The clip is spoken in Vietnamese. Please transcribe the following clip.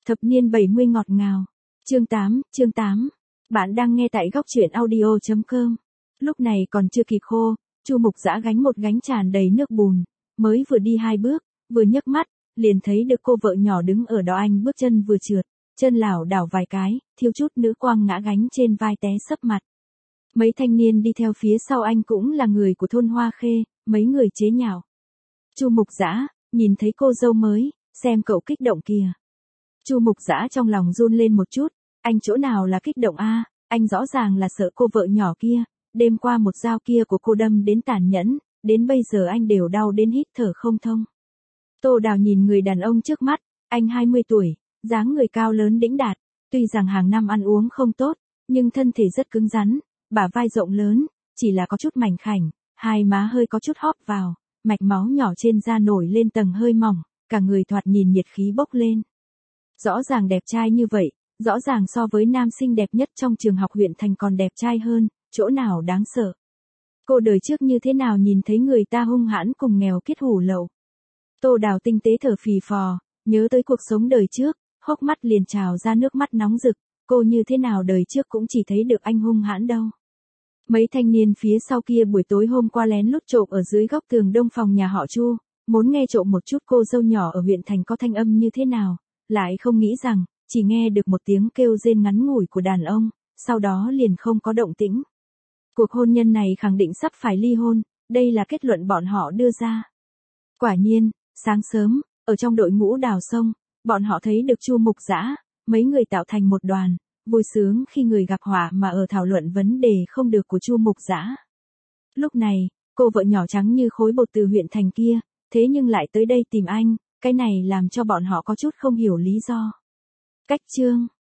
Thập niên 70 ngọt ngào. Chương 8. Bạn đang nghe tại góc truyện audio.com. Lúc này còn chưa kịp khô, Chu Mục Dã gánh một gánh tràn đầy nước bùn, mới vừa đi 2 bước, vừa nhấc mắt, liền thấy được cô vợ nhỏ đứng ở đó, anh bước chân vừa trượt, chân lảo đảo vài cái, thiếu chút nữa quăng ngã gánh trên vai té sấp mặt. Mấy thanh niên đi theo phía sau anh cũng là người của thôn Hoa Khê, mấy người chế nhạo. Chu Mục Dã, nhìn thấy cô dâu mới, xem cậu kích động kìa. Chu Mục Dã trong lòng run lên một chút, anh chỗ nào là kích động a, anh rõ ràng là sợ cô vợ nhỏ kia, đêm qua một dao kia của cô đâm đến tàn nhẫn, đến bây giờ anh đều đau đến hít thở không thông. Tô Đào nhìn người đàn ông trước mắt, anh 20 tuổi, dáng người cao lớn đĩnh đạt, tuy rằng hàng năm ăn uống không tốt, nhưng thân thể rất cứng rắn, bả vai rộng lớn, chỉ là có chút mảnh khảnh, hai má hơi có chút hóp vào, mạch máu nhỏ trên da nổi lên tầng hơi mỏng, cả người thoạt nhìn nhiệt khí bốc lên. Rõ ràng đẹp trai như vậy, rõ ràng so với nam sinh đẹp nhất trong trường học huyện thành còn đẹp trai hơn, chỗ nào đáng sợ. Cô đời trước như thế nào nhìn thấy người ta hung hãn cùng nghèo kiết hủ lậu. Tô Đào tinh tế thở phì phò, nhớ tới cuộc sống đời trước, hốc mắt liền trào ra nước mắt nóng rực, cô như thế nào đời trước cũng chỉ thấy được anh hung hãn đâu. Mấy thanh niên phía sau kia buổi tối hôm qua lén lút trộm ở dưới góc tường đông phòng nhà họ Chu, muốn nghe trộm một chút cô dâu nhỏ ở huyện thành có thanh âm như thế nào, lại không nghĩ rằng, chỉ nghe được một tiếng kêu rên ngắn ngủi của đàn ông, sau đó liền không có động tĩnh. Cuộc hôn nhân này khẳng định sắp phải ly hôn, đây là kết luận bọn họ đưa ra. Quả nhiên, sáng sớm, ở trong đội ngũ đào sông, bọn họ thấy được Chu Mục Dã, mấy người tạo thành một đoàn, vui sướng khi người gặp họa mà ở thảo luận vấn đề không được của Chu Mục Dã. Lúc này, cô vợ nhỏ trắng như khối bột từ huyện thành kia, thế nhưng lại tới đây tìm anh, cái này làm cho bọn họ có chút không hiểu lý do. Cách chương